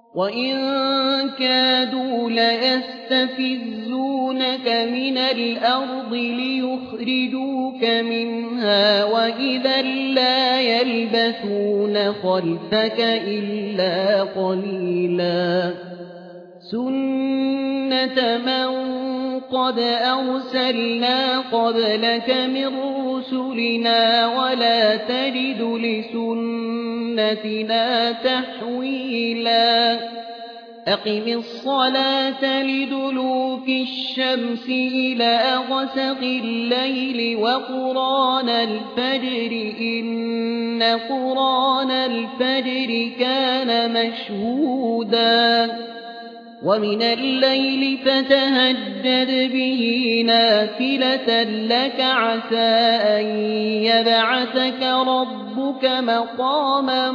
وإن كادوا ليستفزونك من الأرض ليخرجوك منها وإذا لا يلبثون خلفك إلا قليلا سنة من قد أرسلنا قبلك من رسلنا ولا تجد لسنتنا تحويلا أقم الصلاة لدلوك الشمس إلى غسق الليل وقرآن الفجر إن قرآن الفجر كان مشهودا ومن الليل فتهجد به نافلة لك عسى أن يبعثك ربك مقاما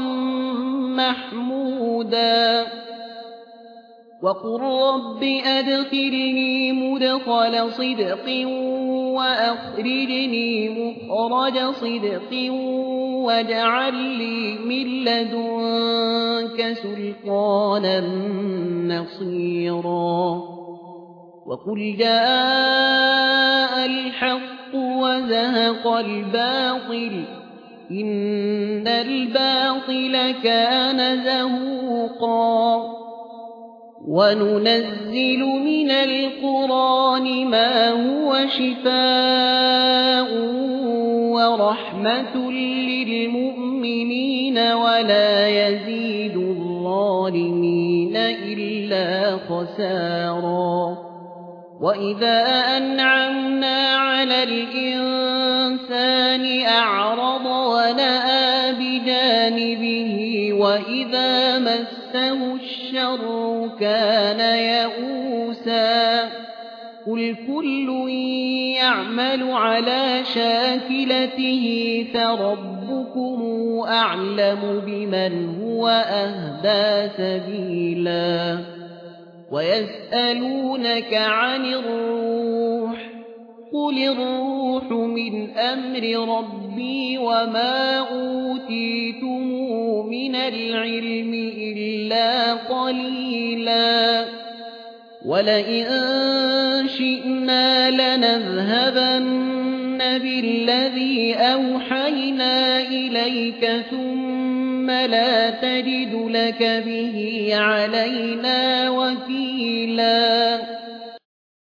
محمودا وقل رب أدخلني مدخل صدق وأخرجني مخرج صدق واجعل لي من لدنك سلطانا نصيرا وقل جاء الحق وزهق الباطل إن الباطل كان زهوقا وننزل من القرآن ما هو شفاء ورحمة للمؤمنين ولا يزيد الظالمين إلا خسارا وإذا أنعمنا على الإنسان أعرض ونأى بجانبه وإذا مسه الشر كان يئوسا قل كل يعمل على شاكلته فربكم أعلم بمن هو أهدى سبيلا ويسألونك عن الروح قل الروح من أمر ربي وما أوتيتم من العلم إلا قليلا ولئن شئنا لنذهبن بالذي أوحينا إليك ثم لا تجد لك به علينا وكيلا